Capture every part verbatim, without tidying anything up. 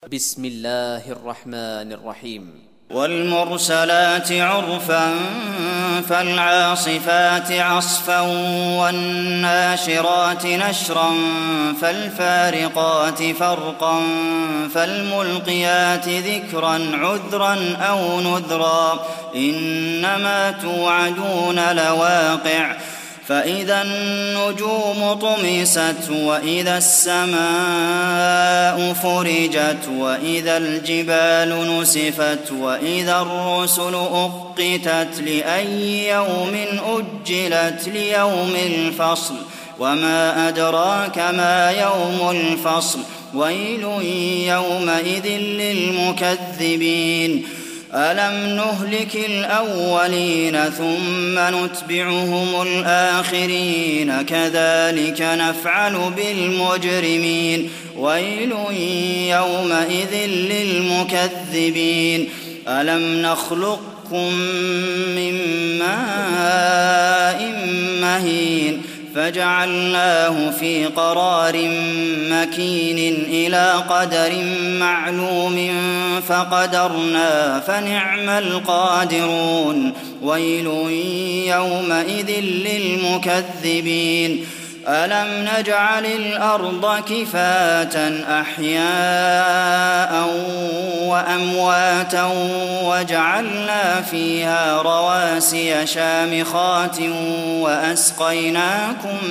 بسم الله الرحمن الرحيم. والمرسلات عرفا فالعاصفات عصفا والناشرات نشرا فالفارقات فرقا فالملقيات ذكرا عذرا أو نذرا إنما توعدون لواقع فإذا النجوم طمست وإذا السماء فرجت وإذا الجبال نسفت وإذا الرسل أقتت لأي يوم أجلت ليوم الفصل وما أدراك ما يوم الفصل ويل يومئذ للمكذبين ألم نهلك الأولين ثم نتبعهم الآخرين كذلك نفعل بالمجرمين ويل يومئذ للمكذبين ألم نخلقكم من ماء مهين فجعلناه في قرار مكين إلى قدر معلوم فقدرنا فنعم القادرون ويل يومئذ للمكذبين ألم نجعل الأرض كفاة أحياء وأمواتا وجعلنا فيها رواسي شامخات وأسقيناكم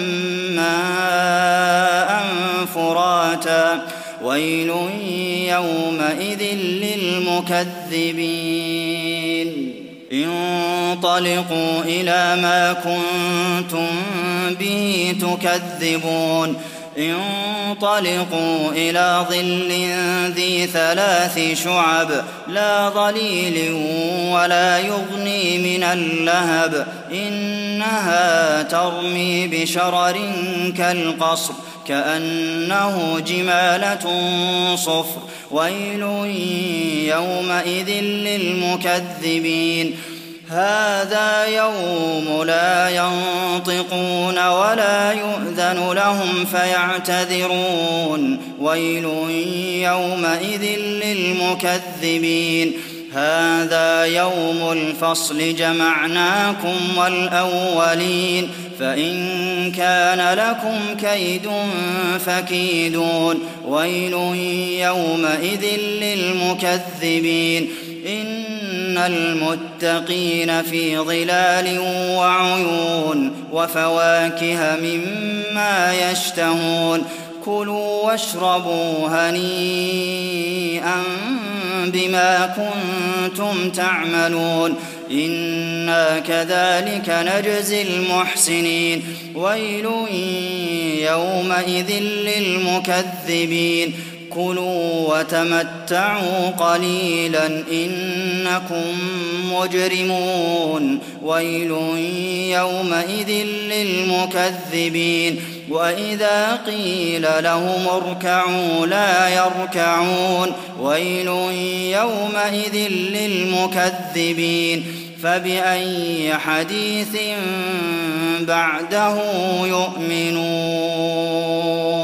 ماء فراتا ويل يومئذ للمكذبين انطلقوا إلى ما كنتم به تكذبون انطلقوا إلى ظل ذي ثلاث شعب لا ظليل ولا يغني من اللهب إنها ترمي بشرر كالقصر كأنه جمالة صفر ويل يومئذ للمكذبين هذا يوم لا ينطقون ولا يؤذن لهم فيعتذرون ويل يومئذ للمكذبين هذا يوم الفصل جمعناكم والأولين فإن كان لكم كيد فكيدون ويل يومئذ للمكذبين إن المتقين في ظلال وعيون وفواكه مما يشتهون كلوا واشربوا هنيئا بما كنتم تعملون إنا كذلك نجزي المحسنين ويل يومئذ للمكذبين كلوا وتمتعوا قليلا إنكم مجرمون ويل يومئذ للمكذبين وإذا قيل لهم اركعوا لا يركعون ويل يومئذ للمكذبين فبأي حديث بعده يؤمنون.